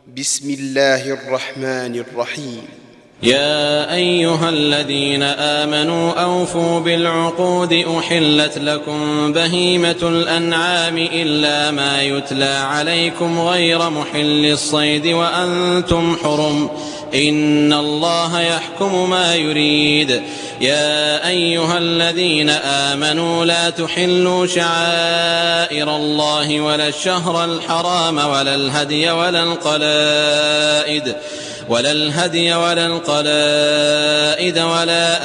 بسم الله الرحمن الرحيم. يا أيها الذين آمنوا أوفوا بالعقود أحلت لكم بهيمة الأنعام إلا ما يتلى عليكم غير محل الصيد وأنتم حرم إن الله يحكم ما يريد. يا أيها الذين آمنوا لا تحلوا شعائر الله ولا الشهر الحرام ولا الهدي ولا القلائد ولا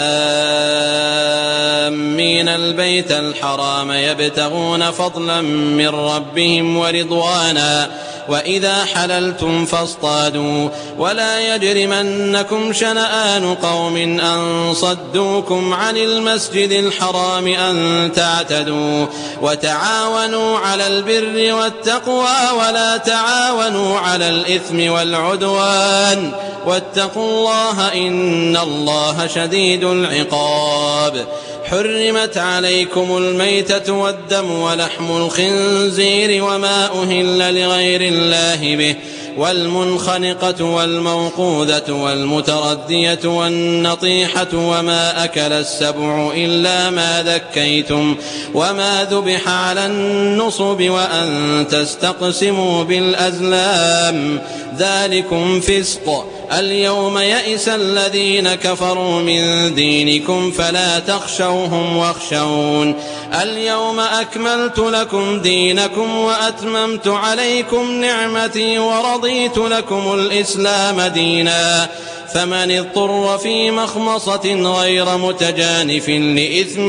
آمين البيت الحرام يبتغون فضلا من ربهم ورضوانا وإذا حللتم فاصطادوا ولا يجرمنكم شنآن قوم أن صدوكم عن المسجد الحرام أن تعتدوا وتعاونوا على البر والتقوى ولا تعاونوا على الإثم والعدوان واتقوا الله إن الله شديد العقاب. حرمت عليكم الميتة والدم ولحم الخنزير وما أهل لغير الله به والمنخنقة والموقوذة والمتردية والنطيحة وما أكل السبع إلا ما ذكيتم وما ذبح على النصب وأن تستقسموا بالأزلام ذلكم فسق. اليوم يئس الذين كفروا من دينكم فلا تخشوهم واخشون. اليوم أكملت لكم دينكم وأتممت عليكم نعمتي ورضيت لكم الإسلام دينا. فمن اضطر في مخمصة غير متجانف لإثم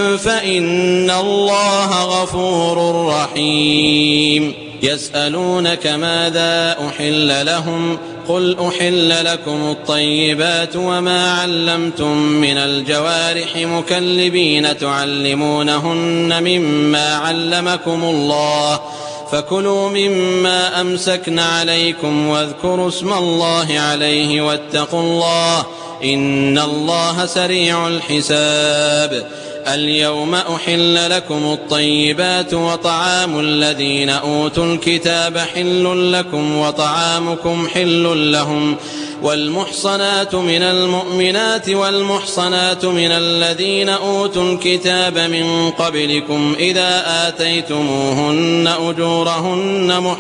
فإن الله غفور رحيم. يسألونك ماذا أحل لهم قل أحل لكم الطيبات وما علمتم من الجوارح مكلبين تعلمونهن مما علمكم الله فكلوا مما أمسكن عليكم واذكروا اسم الله عليه واتقوا الله إن الله سريع الحساب. اليوم أحل لكم الطيبات وطعام الذين أوتوا الكتاب حل لكم وطعامكم حل لهم والمحصنات من المؤمنات والمحصنات من الذين أوتوا الكتاب من قبلكم إذا آتيتموهن أجورهن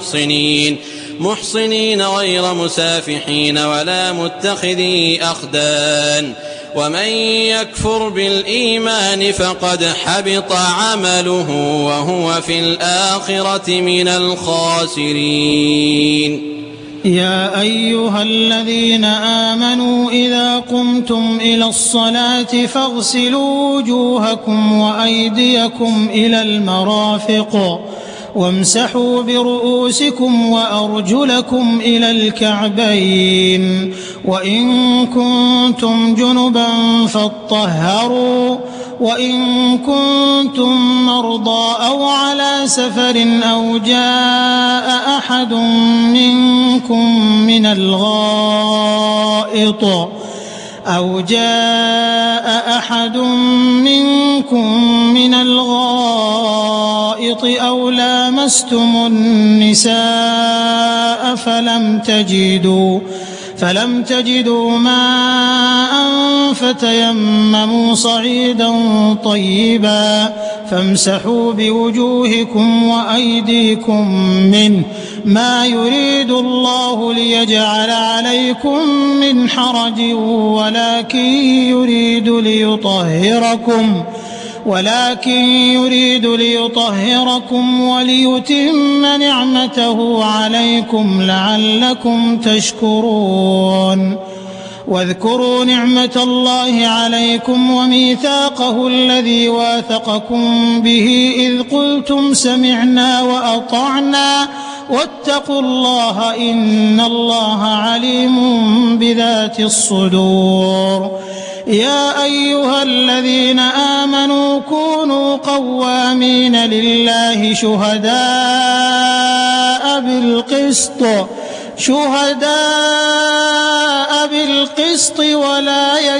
محصنين غير مسافحين ولا متخذي أخدان. ومن يكفر بالإيمان فقد حبط عمله وهو في الآخرة من الخاسرين. يا أيها الذين آمنوا إذا قمتم إلى الصلاة فاغسلوا وجوهكم وأيديكم إلى المرافق وامسحوا برؤوسكم وأرجلكم إلى الكعبين وإن كنتم جنبا فاطهروا وإن كنتم مرضى أو على سفر أو جاء أحد منكم من الغائط أو لامستم النساء فلم تجدوا ماء فتيمموا صعيدا طيبا فامسحوا بوجوهكم وأيديكم منه ما يريد الله ليجعل عليكم من حرج ولكن يريد ليطهركم وليتم نعمته عليكم لعلكم تشكرون. واذكروا نعمة الله عليكم وميثاقه الذي واثقكم به إذ قلتم سمعنا وأطعنا واتقوا الله إن الله عليم بذات الصدور. يا أيها الذين آمنوا كونوا قوامين لله شهداء بالقسط ولا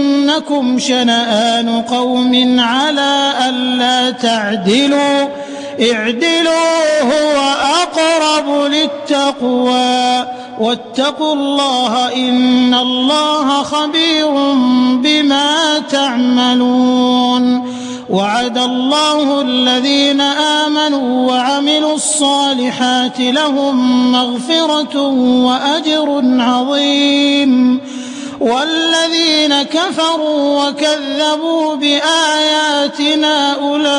يجرمنكم شنآن قوم على ألا تعدلوا اعدلوا هو أقرب للتقوى واتقوا الله إن الله خبير بما تعملون. وعد الله الذين آمنوا وعملوا الصالحات لهم مغفرة وأجر عظيم، والذين كفروا وكذبوا بآياتنا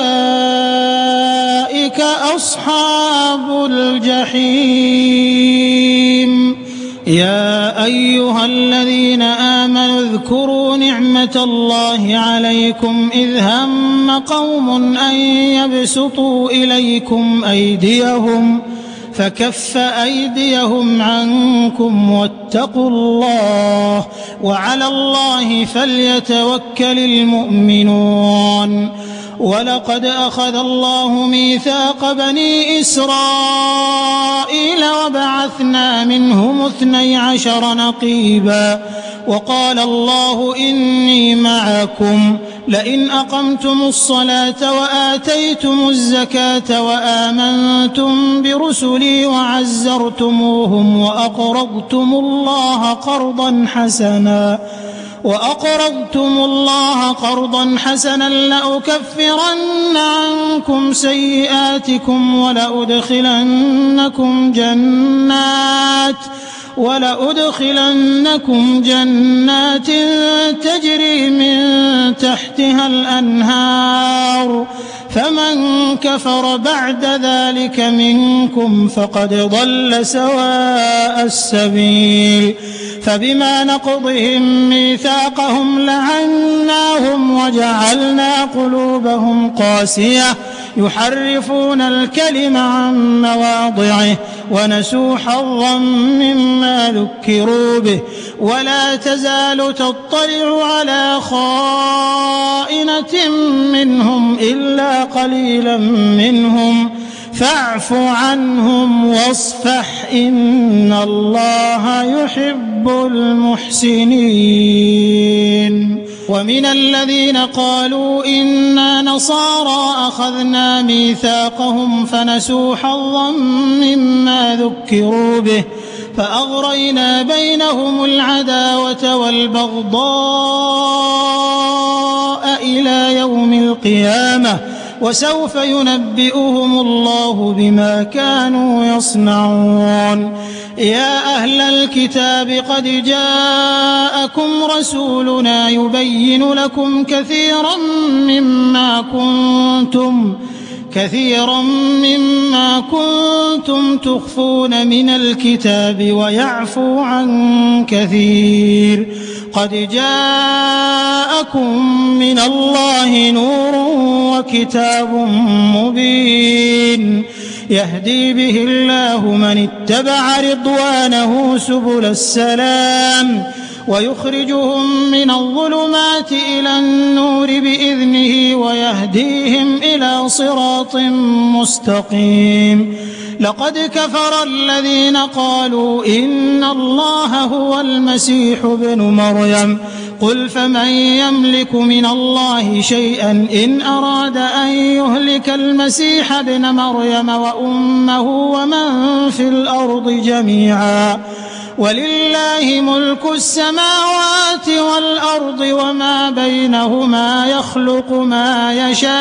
أولئك أصحاب الجحيم. يا أيها الذين آمنوا اذكروا نعمة الله عليكم إذ هم قوم أن يبسطوا إليكم أيديهم فكف أيديهم عنكم واتقوا الله وعلى الله فليتوكل المؤمنون. ولقد أخذ الله ميثاق بني إسرائيل وبعثنا منهم 12 نقيبا وقال الله إني معكم لئن أقمتم الصلاة وآتيتم الزكاة وآمنتم برسلي وعزرتموهم وأقرضتم الله قرضا حسنا لأكفرن عنكم سيئاتكم ولأدخلنكم جنات تجري من تحتها الأنهار فمن كفر بعد ذلك منكم فقد ضل سواء السبيل. فبما نقضهم ميثاقهم لعناهم وجعلنا قلوبهم قاسية يحرفون الكلم عن مواضعه ونسوا حظا مما ذكروا به ولا تزال تطلع على خائنة منهم إلا قليلا منهم فاعف عنهم واصفح إن الله يحب المحسنين. ومن الذين قالوا إنا نصارى أخذنا ميثاقهم فنسوا حظا مما ذكروا به فأغرينا بينهم العداوة والبغضاء إلى يوم القيامة وسوف ينبئهم الله بما كانوا يصنعون. يا أهل الكتاب قد جاءكم رسولنا يبين لكم كثيرا مما كنتم تخفون من الكتاب ويعفو عن كثير. قد جاءكم من الله نور وكتاب مبين يهدي به الله من اتبع رضوانه سبل السلام ويخرجهم من الظلمات إلى النور بإذنه ويهديهم إلى صراط مستقيم. لقد كفر الذين قالوا إن الله هو المسيح ابن مريم قل فمن يملك من الله شيئا إن أراد أن يهلك المسيح ابن مريم وأمه ومن في الأرض جميعا ولله ملك السماوات والأرض وما بينهما يخلق ما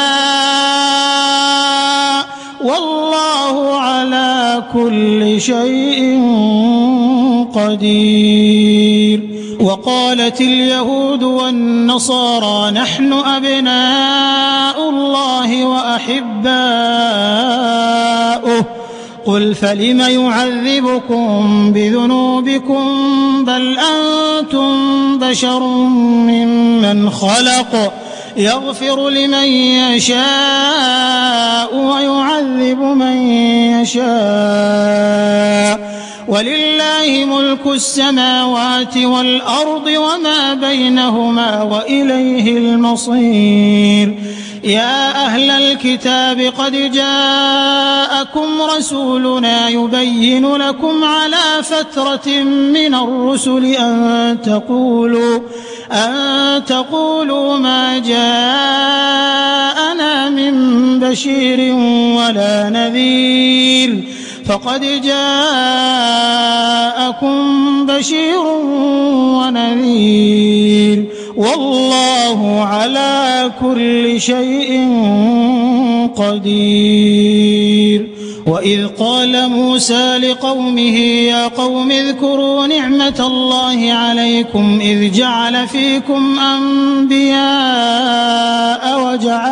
يشاء والله على كل شيء قدير. وقالت اليهود والنصارى نحن أبناء الله وأحباؤه قل فلم يعذبكم بذنوبكم بل أنتم بشر ممن خلق يغفر لمن يشاء ويعذب من يشاء ولله ملك السماوات والأرض وما بينهما وإليه المصير. يا أهل الكتاب قد جاءكم رسولنا يبين لكم على فترة من الرسل أن تقولوا ما جاءنا من بشير ولا نذير فقد جاءكم بشير ونذير والله على كل شيء قدير. وإذ قال موسى لقومه يا قوم اذكروا نعمة الله عليكم إذ جعل فيكم أنبياء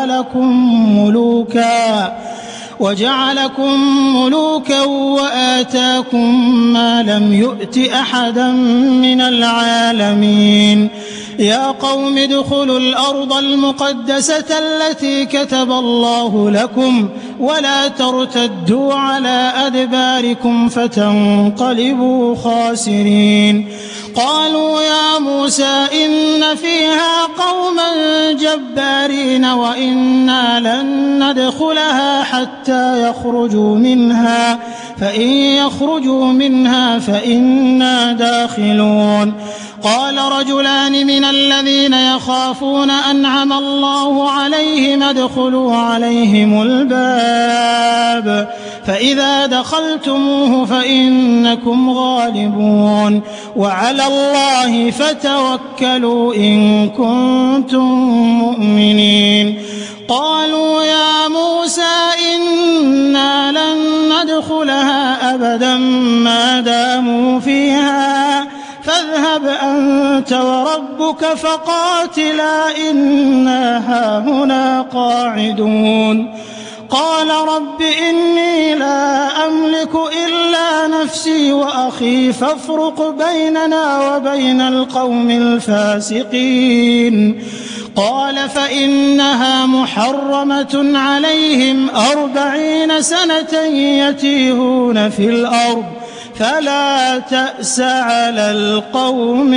وجعلكم ملوكا وآتاكم ما لم يؤت أحدا من العالمين. يا قوم ادخلوا الأرض المقدسة التي كتب الله لكم ولا ترتدوا على أدباركم فتنقلبوا خاسرين. قالوا يا موسى إن فيها قوما جبارين وإنا لن ندخلها حتى يخرجوا منها فإن يخرجوا منها فإنا داخلون. قال رجلان من الذين يخافون أنعم الله عليهم ادخلوا عليهم الباب فإذا دخلتموه فإنكم غالبون وعلى الله فتوكلوا إن كنتم مؤمنين. قالوا يا موسى إنا لن ندخلها أبدا ما داموا فيها فاذهب أنت وربك فقاتلا إنا هاهنا قاعدون. قال رب إني لا أملك إلا نفسي وأخي فافرق بيننا وبين القوم الفاسقين. قال فإنها محرمة عليهم 40 سنة يتيهون في الأرض فلا تأس على القوم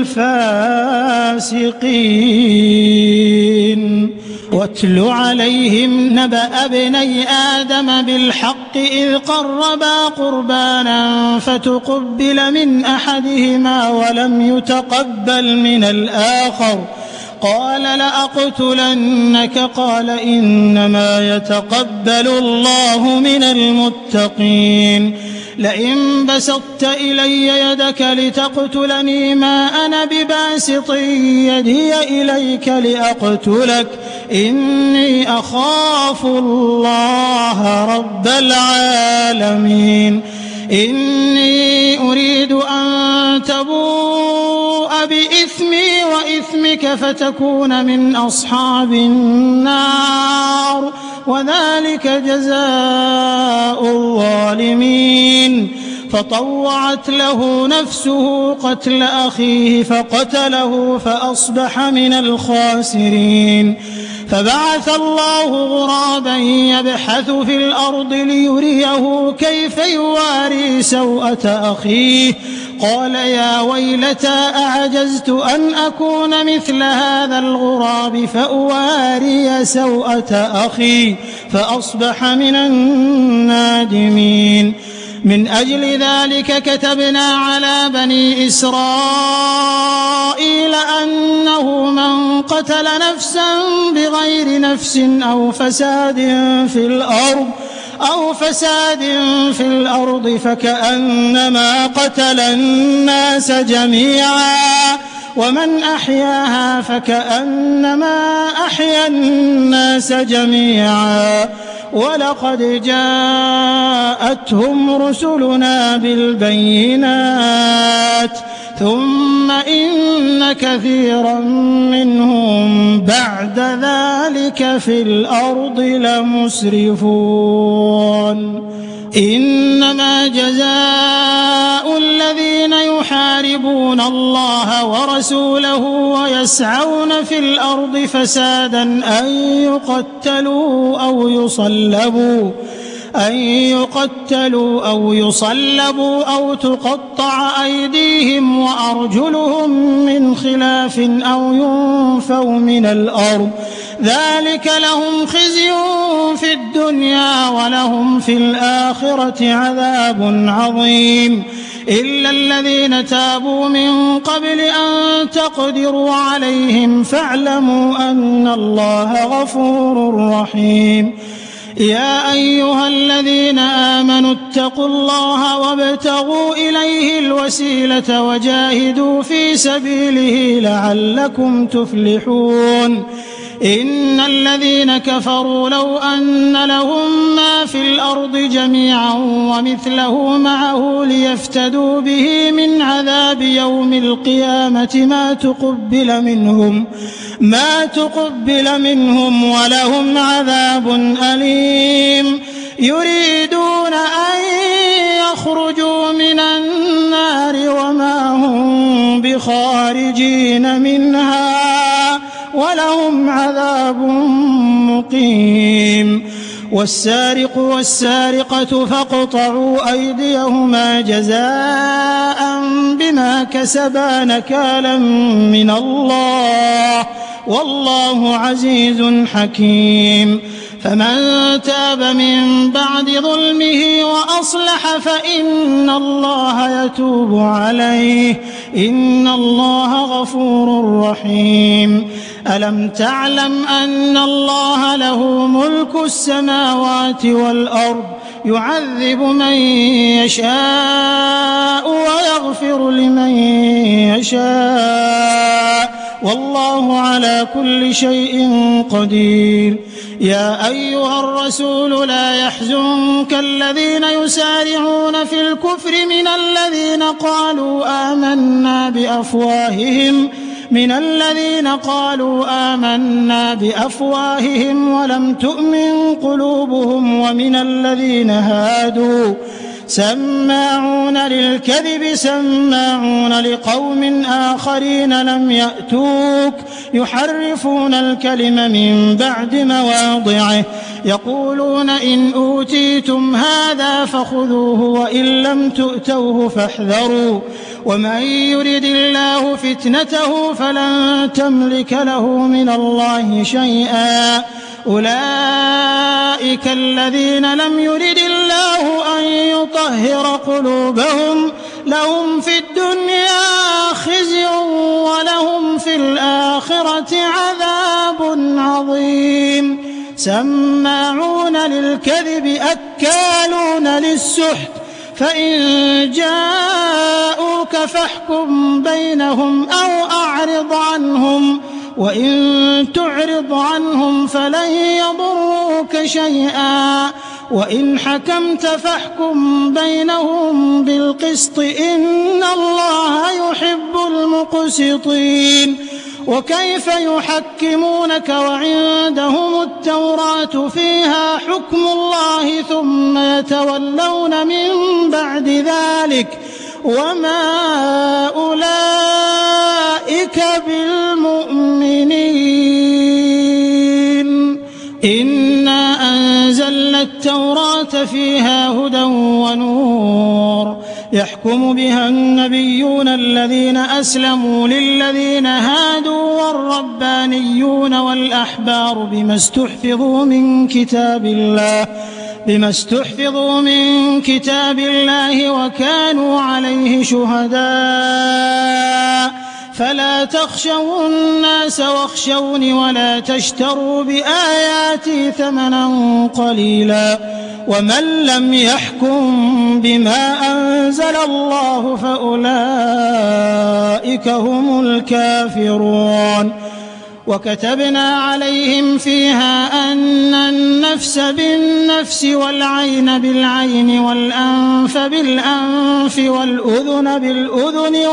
الفاسقين. واتل عليهم نبأ ابني آدم بالحق إذ قربا قربانا فتقبل من أحدهما ولم يتقبل من الآخر قال لأقتلنك قال إنما يتقبل الله من المتقين. لئن بسطت إلي يدك لتقتلني ما أنا بباسط يدي إليك لأقتلك إني أخاف الله رب العالمين. إني أريد أن تبوء بإثمي وإثمك فتكون من أصحاب النار وذلك جزاء الظالمين. فطوعت له نفسه قتل أخيه فقتله فأصبح من الخاسرين. فبعث الله غرابا يبحث في الأرض ليريه كيف يواري سوءة أخيه قال يا ويلتى أعجزت أن أكون مثل هذا الغراب فأواري سوءة أخي فأصبح من النادمين. من أجل ذلك كتبنا على بني إسرائيل أنه من قتل نفسا بغير نفس أو فساد في الأرض فكأنما قتل الناس جميعا ومن أحياها فكأنما أحيا الناس جميعا. ولقد جاءتهم رسلنا بالبينات ثم إن كثيرا منهم بعد ذلك في الأرض لمسرفون. إنما جزاء الذين يحاربون الله ورسوله ويسعون في الأرض فسادا أن يقتلوا أن يقتلوا أو يصلبوا أو تقطع أيديهم وأرجلهم من خلاف أو ينفوا من الأرض ذلك لهم خزي في الدنيا ولهم في الآخرة عذاب عظيم إلا الذين تابوا من قبل أن تقدروا عليهم فاعلموا أن الله غفور رحيم يا أيها الذين آمنوا اتقوا الله وابتغوا إليه الوسيلة وجاهدوا في سبيله لعلكم تفلحون إن الذين كفروا لو أن لهم ما في الأرض جميعا ومثله معه ليفتدوا به من عذاب يوم القيامة ما تقبل منهم ولهم عذاب أليم يريدون أن يخرجوا من النار وما هم بخارجين منها ولهم عذاب مقيم والسارق والسارقة فاقطعوا أيديهما جزاء بما كسبا نكالا من الله والله عزيز حكيم فمن تاب من بعد ظلمه وأصلح فإن الله يتوب عليه إن الله غفور رحيم ألم تعلم أن الله له ملك السماوات والأرض يعذب من يشاء ويغفر لمن يشاء والله على كل شيء قدير يا أيها الرسول لا يحزنك الذين يسارعون في الكفر من الذين قالوا آمنا بأفواههم ولم تؤمن قلوبهم ومن الذين هادوا سماعون للكذب سماعون لقوم آخرين لم يأتوك يحرفون الكلم من بعد مواضعه يقولون إن أوتيتم هذا فخذوه وإن لم تؤتوه فاحذروا ومن يرد الله فتنته فلن تملك له من الله شيئا أولئك الذين لم يرد الله أن يطهر قلوبهم لهم في الدنيا خزي ولهم في الآخرة عذاب عظيم سماعون للكذب أكالون للسحت فإن جاءوك فاحكم بينهم أو أعرض عنهم وإن تعرض عنهم فلن يضروك شيئا وإن حكمت فاحكم بينهم بالقسط إن الله يحب المقسطين وكيف يحكمونك وعندهم التوراة فيها حكم الله ثم يتولون من بعد ذلك وما أولئك بالمؤمنين إنا أنزلنا التوراة فيها هدى ونور يحكم بها النبيون الذين أسلموا للذين هادوا والربانيون والأحبار بما استحفظوا من كتاب الله وكانوا عليه شهداء فلا تخشوا الناس واخشوني ولا تشتروا بآياتي ثمنا قليلا ومن لم يحكم بما أنزل الله فأولئك هم الكافرون وكتبنا عليهم فيها أن النفس بالنفس والعين بالعين والأنف بالأنف والأذن بالأذن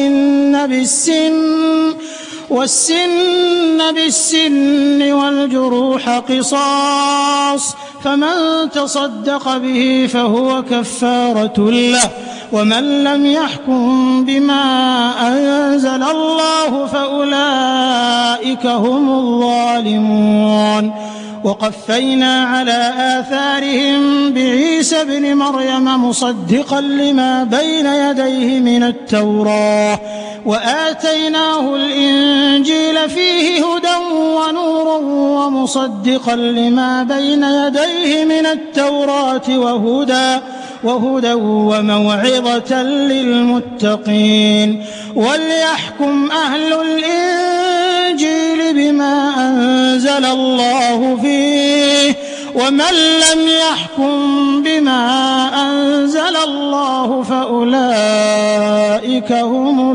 والسن بالسن والجروح قصاص فمن تصدق به فهو كفارة له ومن لم يحكم بما أنزل الله فأولئك هم الظالمون وقفينا على آثارهم بعيسى ابن مريم مصدقا لما بين يديه من التوراة وآتيناه الإنجيل فيه هدى ونور ومصدقا لما بين يديه من التوراة وهدى وموعظة للمتقين. وليحكم أهل الإنجيل بما أنزل الله فيه ومن لم يحكم بما أنزل الله فأولئك هم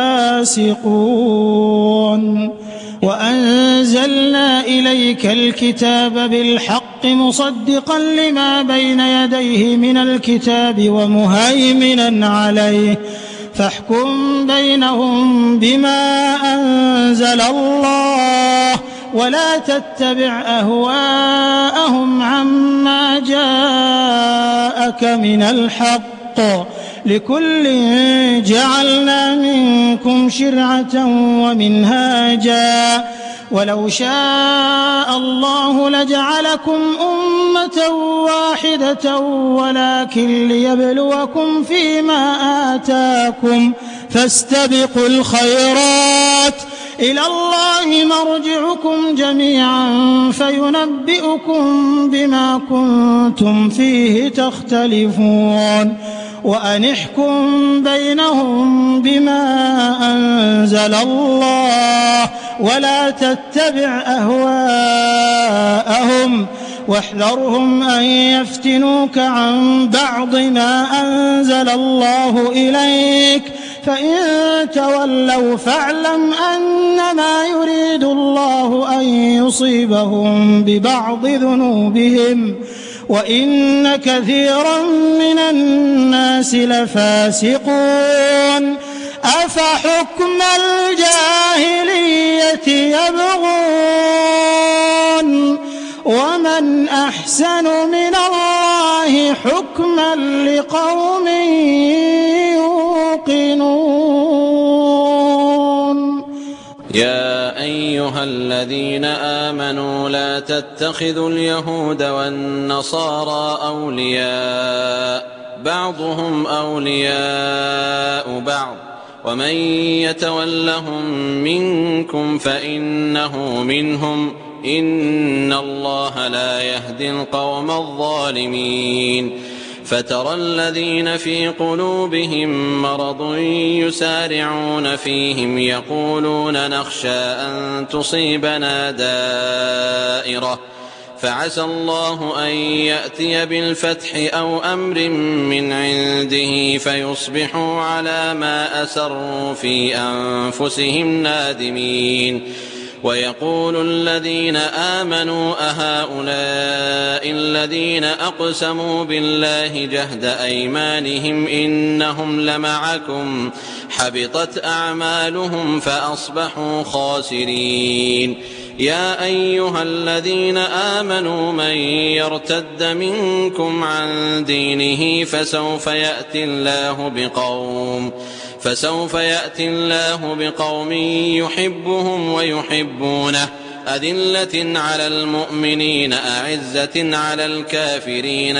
الفاسقون. وأنزلنا إليك الكتاب بالحق مصدقا لما بين يديه من الكتاب ومهيمنا عليه فاحكم بينهم بما أنزل الله ولا تتبع أهواءهم عما جاءك من الحق لكل جعلنا منكم شرعة ومنهاجا ولو شاء الله لجعلكم أمة واحدة ولكن ليبلوكم فيما آتاكم فاستبقوا الخيرات إلى الله مرجعكم جميعا فينبئكم بما كنتم فيه تختلفون. وأن احكم بينهم بما أنزل الله ولا تتبع أهواءهم واحذرهم أن يفتنوك عن بعض ما أنزل الله إليك فإن تولوا فاعلم أنما يريد الله أن يصيبهم ببعض ذنوبهم وإن كثيرا من الناس لفاسقون. أفحكم الجاهلية يبغون ومن أحسن من الله حكما لقوم يوقنون. يا أيها الذين آمنوا لا تتخذوا اليهود والنصارى أولياء بعضهم أولياء بعض ومن يتولهم منكم فإنه منهم إن الله لا يهدي القوم الظالمين. فترى الذين في قلوبهم مرض يسارعون فيهم يقولون نخشى أن تصيبنا دائرة فعسى الله أن يأتي بالفتح أو أمر من عنده فيصبحوا على ما أسروا في أنفسهم نادمين. ويقول الذين آمنوا أهؤلاء الذين أقسموا بالله جهد أيمانهم إنهم لمعكم حبطت أعمالهم فأصبحوا خاسرين. يا أيها الذين آمنوا من يرتد منكم عن دينه فسوف يأتي الله بقوم يحبهم ويحبونه أذلة على المؤمنين أعزة على الكافرين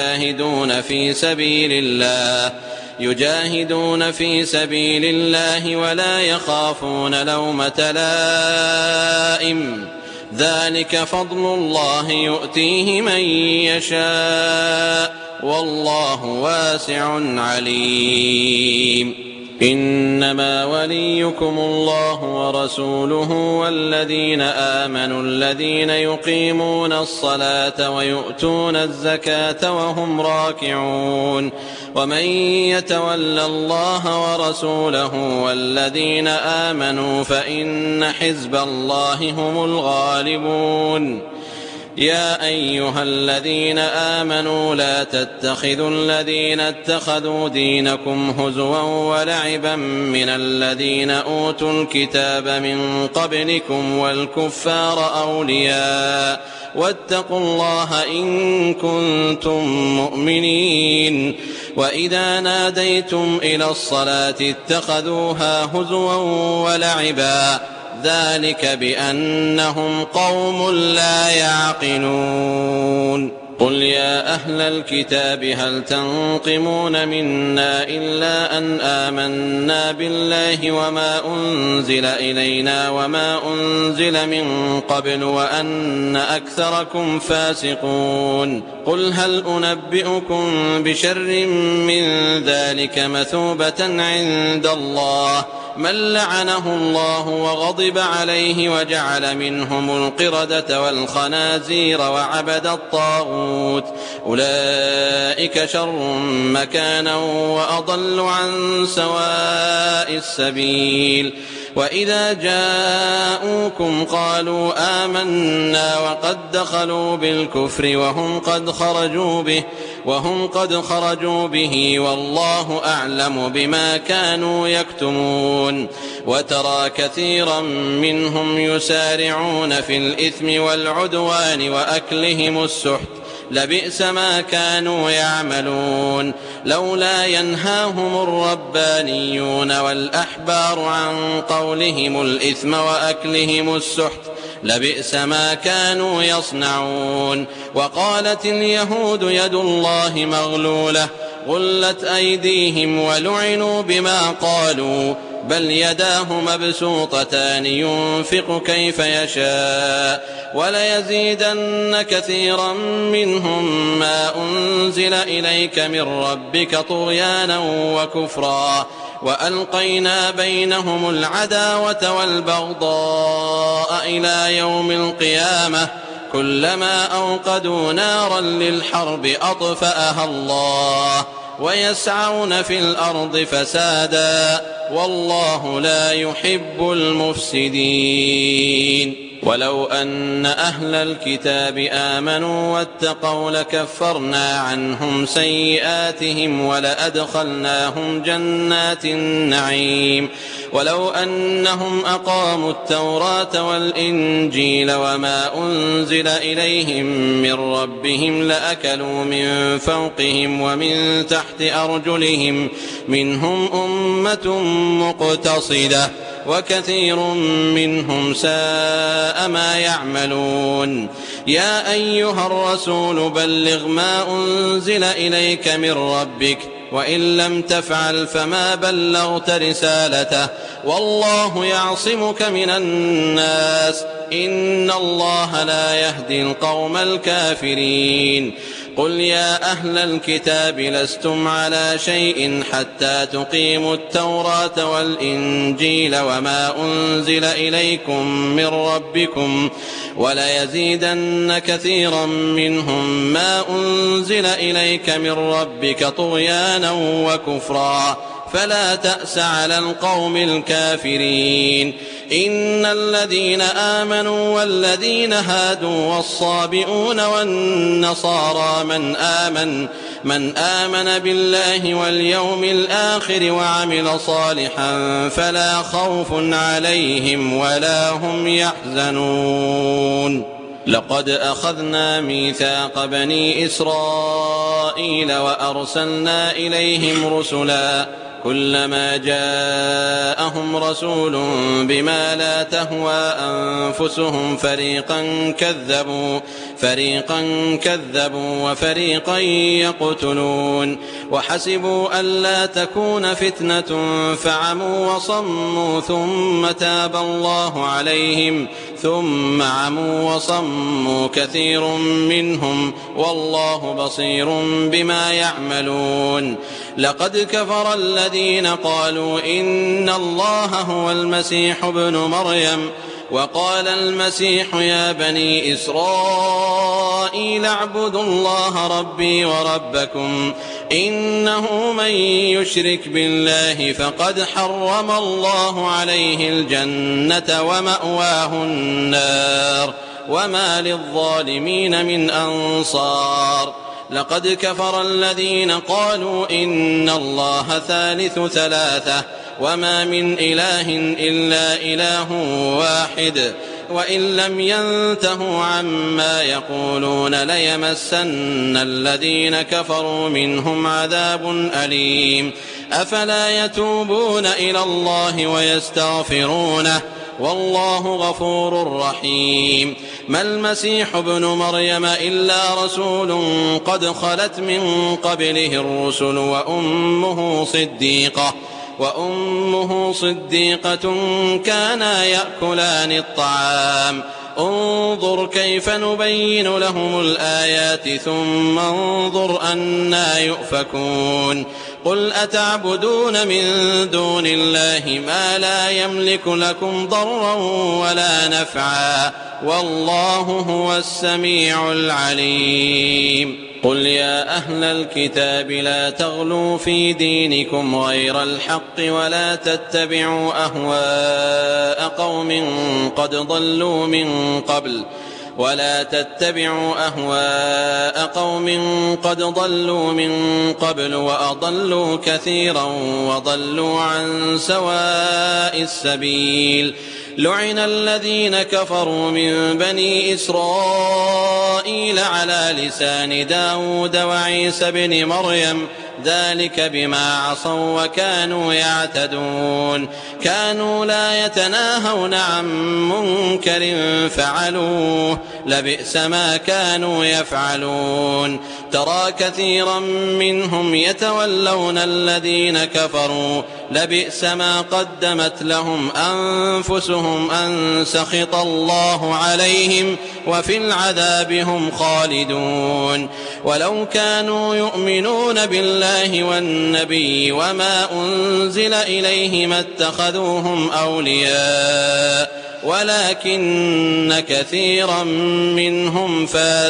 يجاهدون في سبيل الله ولا يخافون لومة لائم ذلك فضل الله يؤتيه من يشاء والله واسع عليم. إنما وليكم الله ورسوله والذين آمنوا الذين يقيمون الصلاة ويؤتون الزكاة وهم راكعون. ومن يتول الله ورسوله والذين آمنوا فإن حزب الله هم الغالبون. يا أيها الذين آمنوا لا تتخذوا الذين اتخذوا دينكم هزوا ولعبا من الذين أوتوا الكتاب من قبلكم والكفار أولياء واتقوا الله إن كنتم مؤمنين. وإذا ناديتم إلى الصلاة اتخذوها هزوا ولعبا ذلك بأنهم قوم لا يعقلون. قل يا أهل الكتاب هل تنقمون منا إلا أن آمنا بالله وما أنزل إلينا وما أنزل من قبل وأن أكثركم فاسقون. قل هل أنبئكم بشر من ذلك مثوبة عند الله من لعنه الله وغضب عليه وجعل منهم القردة والخنازير وعبد الطاغوت أولئك شر مكانا وأضل عن سواء السبيل. وإذا جاءوكم قالوا آمنا وقد دخلوا بالكفر وهم قد خرجوا به والله أعلم بما كانوا يكتمون. وترى كثيرا منهم يسارعون في الإثم والعدوان وأكلهم السحت لبئس ما كانوا يعملون. لولا ينهاهم الربانيون والأحبار عن قولهم الإثم وأكلهم السحت لبئس ما كانوا يصنعون. وقالت اليهود يد الله مغلولة غلت أيديهم ولعنوا بما قالوا بل يداه مبسوطتان ينفق كيف يشاء وليزيدن كثيرا منهم ما أنزل إليك من ربك طغيانا وكفرا وألقينا بينهم العداوة والبغضاء إلى يوم القيامة كلما أوقدوا نارا للحرب أطفأها الله ويسعون في الأرض فسادا والله لا يحب المفسدين. ولو أن أهل الكتاب آمنوا واتقوا لكفرنا عنهم سيئاتهم ولأدخلناهم جنات النعيم. ولو أنهم أقاموا التوراة والإنجيل وما أنزل إليهم من ربهم لأكلوا من فوقهم ومن تحت أرجلهم منهم أمة مقتصدة وكثير منهم ساء ما يعملون. يا أيها الرسول بلغ ما أنزل إليك من ربك وإن لم تفعل فما بلغت رسالته والله يعصمك من الناس إن الله لا يهدي القوم الكافرين. قل يا أهل الكتاب لستم على شيء حتى تقيموا التوراة والإنجيل وما أنزل إليكم من ربكم وليزيدن كثيرا منهم ما أنزل إليك من ربك طغيانا وكفرا فلا تأس على القوم الكافرين. إن الذين آمنوا والذين هادوا والصابئون والنصارى من آمن بالله واليوم الآخر وعمل صالحا فلا خوف عليهم ولا هم يحزنون. لقد أخذنا ميثاق بني إسرائيل وأرسلنا إليهم رسلا كلما جاءهم رسول بما لا تهوى أنفسهم فريقا كذبوا وفريقا يقتلون وحسبوا ألا تكون فتنة فعموا وصموا ثم تاب الله عليهم ثم عموا وصموا كثير منهم والله بصير بما يعملون. لقد كفر الذين قالوا إن الله هو المسيح ابن مريم وقال المسيح يا بني إسرائيل اعبدوا الله ربي وربكم إنه من يشرك بالله فقد حرم الله عليه الجنة ومأواه النار وما للظالمين من أنصار. لقد كفر الذين قالوا إن الله ثالث ثلاثة وما من إله إلا إله واحد وإن لم ينتهوا عما يقولون ليمسن الذين كفروا منهم عذاب أليم. أفلا يتوبون إلى الله ويستغفرونه والله غفور رحيم. ما المسيح ابن مريم إلا رسول قد خلت من قبله الرسل وأمه صديقة كانا يأكلان الطعام. انظر كيف نبين لهم الآيات ثم انظر أنى يؤفكون. قل أتعبدون من دون الله ما لا يملك لكم ضرا ولا نفعا والله هو السميع العليم. قل يا أهل الكتاب لا تغلوا في دينكم غير الحق ولا تتبعوا أهواء قوم قد ضلوا من قبل وأضلوا كثيرا وضلوا عن سواء السبيل. لعن الذين كفروا من بني إسرائيل على لسان داود وعيسى بن مريم ذلك بما عصوا وكانوا يعتدون. كانوا لا يتناهون عن منكر فعلوه لبئس ما كانوا يفعلون. ترى كثيرا منهم يتولون الذين كفروا لبئس ما قدمت لهم أنفسهم أن سخط الله عليهم وفي العذاب هم خالدون. ولو كانوا يؤمنون بالله والنبي وما أنزل إليه ما اتخذوهم أولياء ولكن كثيرا منهم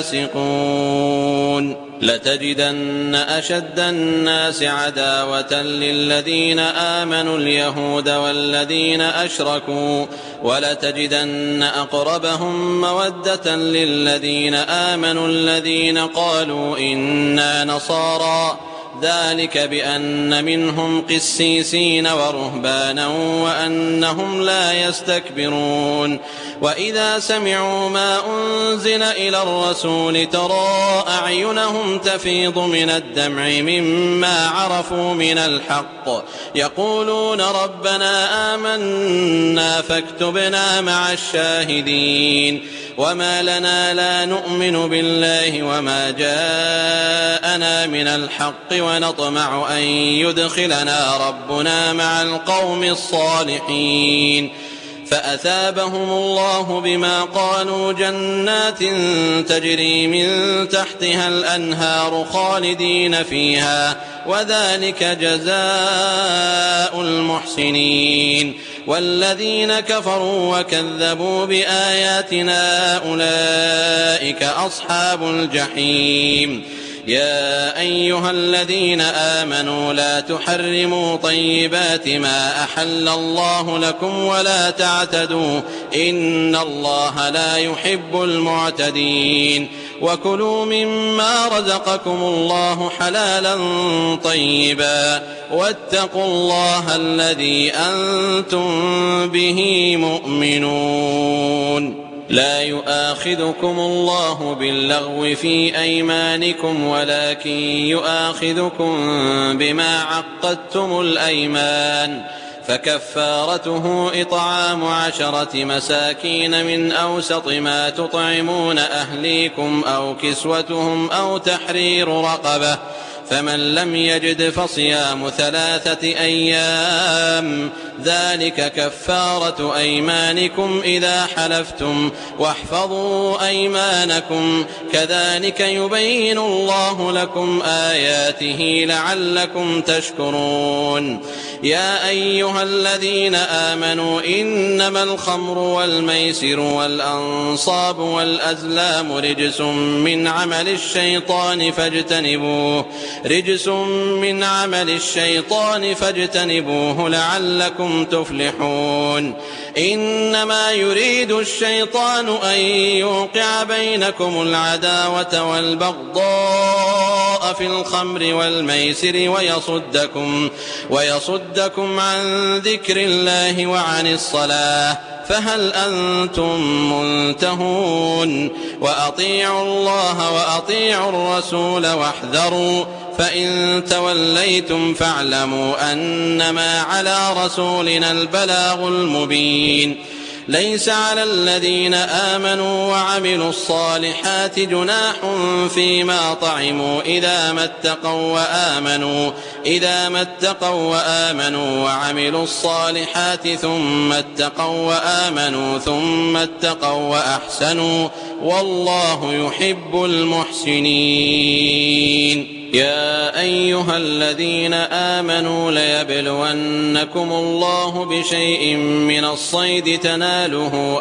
فاسقون. لتجدن أشد الناس عداوة للذين آمنوا اليهود والذين أشركوا ولتجدن أقربهم مودة للذين آمنوا الذين قالوا إنا نصارى ذلك بأن منهم قسيسين ورهبانا وأنهم لا يستكبرون. وإذا سمعوا ما أنزل إلى الرسول ترى أعينهم تفيض من الدمع مما عرفوا من الحق يقولون ربنا آمنا فاكتبنا مع الشاهدين. وما لنا لا نؤمن بالله وما جاءنا من الحق ونطمع أن يدخلنا ربنا مع القوم الصالحين. فأثابهم الله بما قالوا جنات تجري من تحتها الأنهار خالدين فيها وذلك جزاء المحسنين. والذين كفروا وكذبوا بآياتنا أولئك أصحاب الجحيم. يا أيها الذين آمنوا لا تحرموا طيبات ما أحل الله لكم ولا تعتدوا إن الله لا يحب المعتدين. وكلوا مما رزقكم الله حلالا طيبا واتقوا الله الذي أنتم به مؤمنون. لا يؤاخذكم الله باللغو في أيمانكم ولكن يؤاخذكم بما عقدتم الأيمان فكفارته إطعام 10 مساكين من أوسط ما تطعمون أهليكم أو كسوتهم أو تحرير رقبة فمن لم يجد فصيام 3 أيام ذلك كفارة أيمانكم إذا حلفتم واحفظوا أيمانكم كذلك يبين الله لكم آياته لعلكم تشكرون. يا أيها الذين آمنوا إنما الخمر والميسر والأنصاب والأزلام رجس من عمل الشيطان فاجتنبوه لعلكم تفلحون. إنما يريد الشيطان أن يوقع بينكم العداوة والبغضاء في الخمر والميسر ويصدكم عن ذكر الله وعن الصلاة فهل أنتم منتهون. وأطيعوا الله وأطيعوا الرسول واحذروا فإن توليتم فاعلموا أنما على رسولنا البلاغ المبين. ليس على الذين آمنوا وعملوا الصالحات جناح فيما طعموا إذا ما اتقوا وآمنوا وعملوا الصالحات ثم اتقوا وآمنوا ثم اتقوا وأحسنوا والله يحب المحسنين. يا أيها الذين آمنوا ليبلونكم الله بشيء من الصيد تناله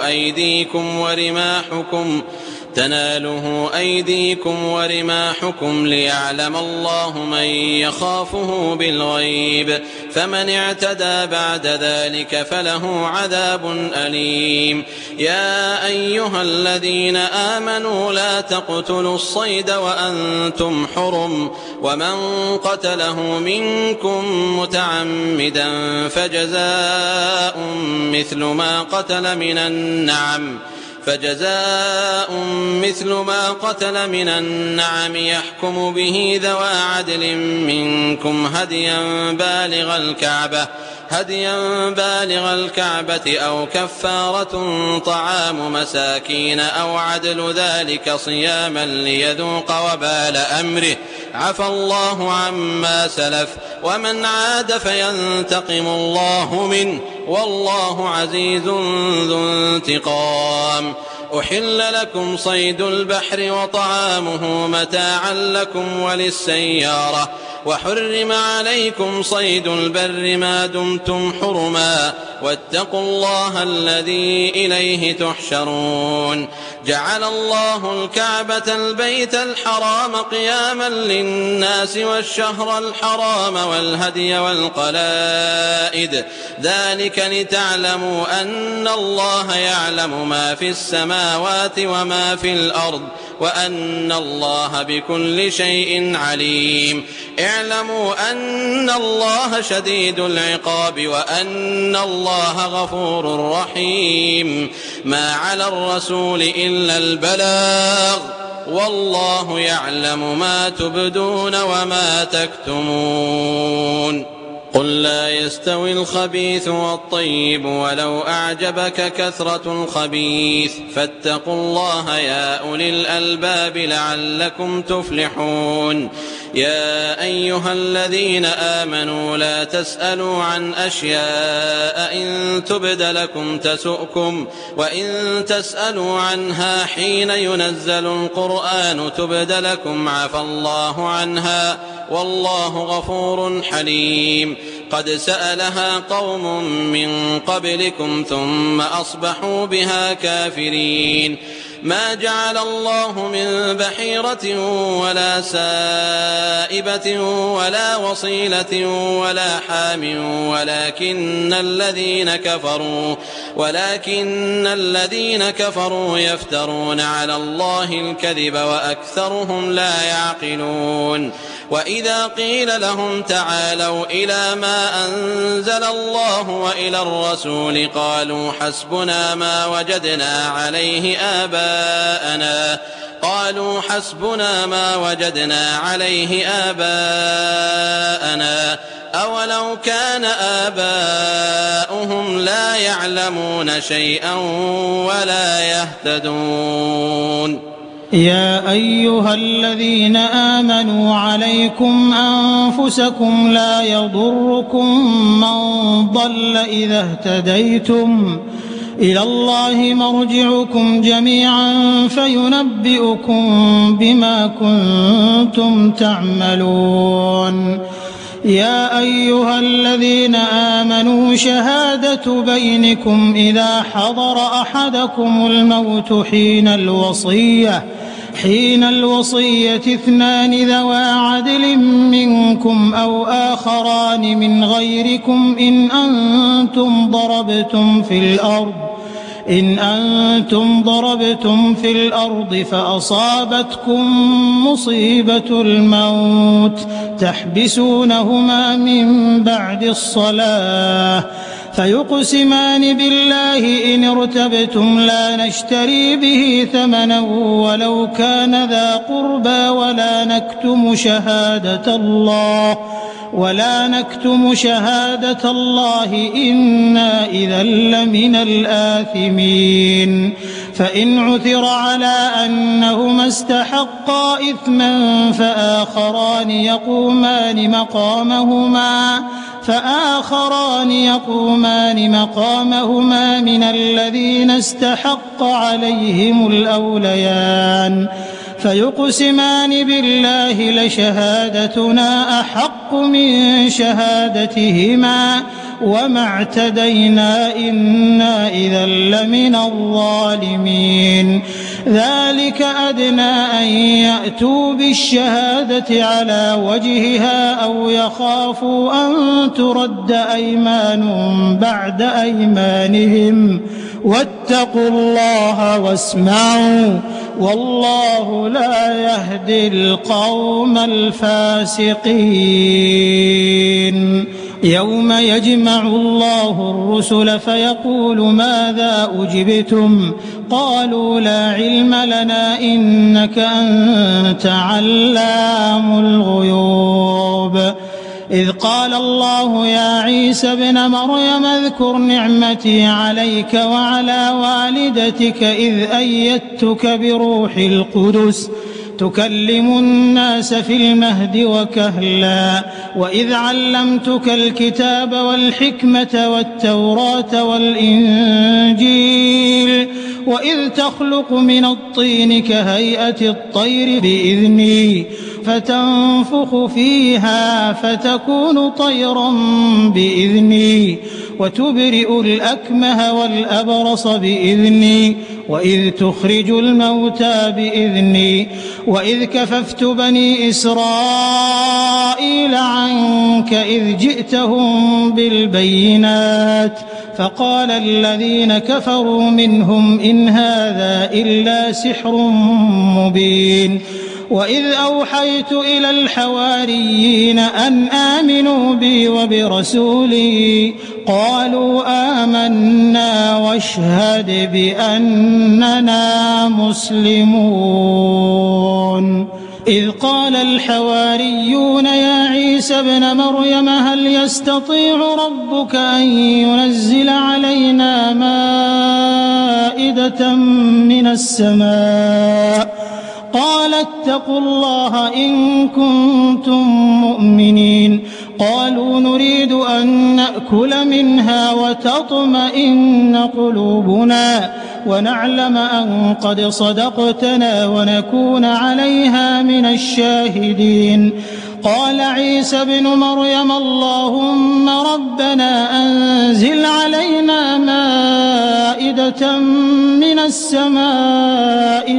أيديكم ورماحكم ليعلم الله من يخافه بالغيب فمن اعتدى بعد ذلك فله عذاب أليم. يا أيها الذين آمنوا لا تقتلوا الصيد وأنتم حرم ومن قتله منكم متعمدا فجزاء مثل ما قتل من النعم يحكم به ذوى عدل منكم هديا بالغ الكعبة أو كفارة طعام مساكين أو عدل ذلك صياما ليذوق وبال أمره عفى الله عما سلف ومن عاد فينتقم الله منه والله عزيز ذو انتقام. أحل لكم صيد البحر وطعامه متاعا لكم وللسيارة وحرم عليكم صيد البر ما دمتم حرما واتقوا الله الذي إليه تحشرون. جعل الله الكعبة البيت الحرام قياما للناس والشهر الحرام والهدي والقلائد ذلك لتعلموا أن الله يعلم ما في السماوات وما في الأرض وأن الله بكل شيء عليم. اعلموا أن الله شديد العقاب وأن الله غفور رحيم. ما على الرسول إلا البلاغ والله يعلم ما تبدون وما تكتمون. قل لا يستوي الخبيث والطيب ولو أعجبك كثرة الخبيث فاتقوا الله يا أولي الألباب لعلكم تفلحون. يا أيها الذين آمنوا لا تسألوا عن أشياء إن تبد لكم تسؤكم وإن تسألوا عنها حين ينزل القرآن تبد لكم عفى الله عنها والله غفور حليم. قد سألها قوم من قبلكم ثم أصبحوا بها كافرين. ما جعل الله من بحيرة ولا سائبة ولا وصيلة ولا حام ولكن الذين كفروا يفترون على الله الكذب وأكثرهم لا يعقلون. وإذا قيل لهم تعالوا إلى ما أنزل الله وإلى الرسول قالوا حسبنا ما وجدنا عليه آباءنا أولو كان آباؤهم لا يعلمون شيئا ولا يهتدون. يا أيها الذين آمنوا عليكم أنفسكم لا يضركم من ضل إذا اهتديتم إلى الله مرجعكم جميعا فينبئكم بما كنتم تعملون. يا أيها الذين آمنوا شهادة بينكم إذا حضر أحدكم الموت حين الوصية اثنان ذوى عدل منكم أو آخران من غيركم إن أنتم ضربتم في الأرض فأصابتكم مصيبة الموت تحبسونهما من بعد الصلاة فيقسمان بالله إن ارتبتم لا نشتري به ثمنا ولو كان ذا قربى ولا نكتم شهادة الله إنا إذا لمن الآثمين فإن عثر على أنهما استحقا إثما فآخران يقومان مقامهما من الذين استحق عليهم الأوليان فيقسمان بالله لشهادتنا أحق من شهادتهما وما اعتدينا إنا إذا لمن الظالمين ذلك أدنى أن يأتوا بالشهادة على وجهها أو يخافوا أن ترد أيمان بعد أيمانهم واتقوا الله واسمعوا والله لا يهدي القوم الفاسقين يوم يجمع الله الرسل فيقول ماذا أجبتم قالوا لا علم لنا إنك أنت علام الغيوب إذ قال الله يا عيسى ابن مريم اذكر نعمتي عليك وعلى والدتك إذ أيدتك بروح القدس تكلم الناس في المهد وكهلا وإذ علمتك الكتاب والحكمة والتوراة والإنجيل وإذ تخلق من الطين كهيئة الطير بإذني فتنفخ فيها فتكون طيرا بإذني وتبرئ الأكمه والأبرص بإذني وإذ تخرج الموتى بإذني وإذ كففت بني إسرائيل عنك إذ جئتهم بالبينات فقال الذين كفروا منهم إن هذا إلا سحر مبين وإذ أوحيت إلى الحواريين أن آمنوا بي وبرسولي قالوا آمنا واشهد بأننا مسلمون إذ قال الحواريون يا عيسى ابن مريم هل يستطيع ربك أن ينزل علينا مائدة من السماء قال اتقوا الله إن كنتم مؤمنين قالوا نريد أن نأكل منها وتطمئن قلوبنا ونعلم أن قد صدقتنا ونكون عليها من الشاهدين قال عيسى ابن مريم اللهم ربنا أنزل علينا مائدة من السماء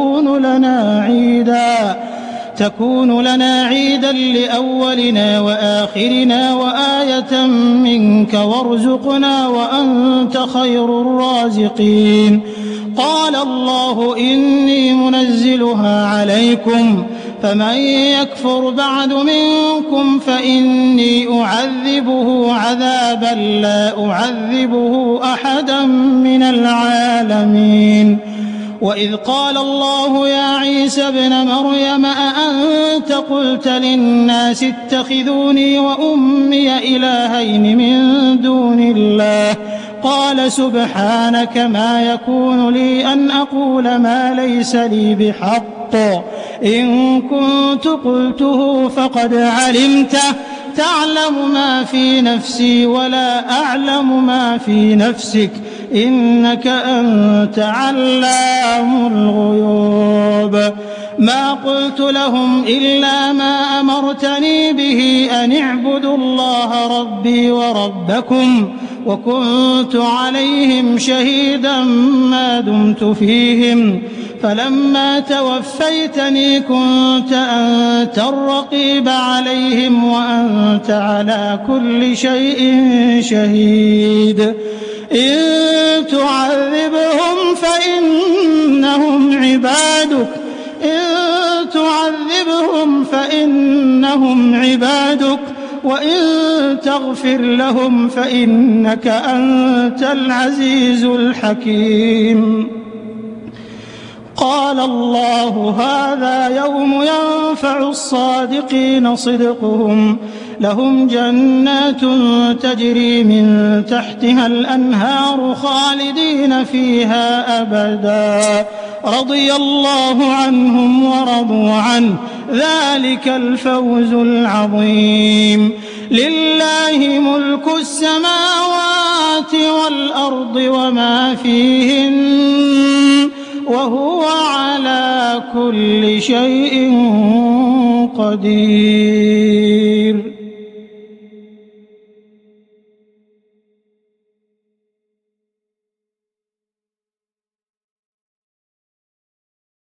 تكون لنا عيدا لأولنا وآخرنا وآية منك وارزقنا وأنت خير الرازقين قال الله إني منزلها عليكم فمن يكفر بعد منكم فإني أعذبه عذابا لا أعذبه أحدا من العالمين وإذ قال الله يا عيسى ابن مريم أأنت قلت للناس اتخذوني وأمي إلهين من دون الله قال سبحانك ما يكون لي أن أقول ما ليس لي بحق إن كنت قلته فقد علمته تعلم ما في نفسي ولا أعلم ما في نفسك إنك أنت علام الغيوب ما قلت لهم إلا ما أمرتني به أن اعبدوا الله ربي وربكم وكنت عليهم شهيدا ما دمت فيهم فلما توفيتني كنت أنت الرقيب عليهم وأنت على كل شيء شهيد إن تعذبهم فإنهم عبادك وإن تغفر لهم فإنك أنت العزيز الحكيم. قال الله هذا يوم ينفع الصادقين صدقهم لهم جنات تجري من تحتها الأنهار خالدين فيها أبدا رضي الله عنهم ورضوا عنه ذلك الفوز العظيم. لله ملك السماوات والأرض وما فيهن وهو على كل شيء قدير.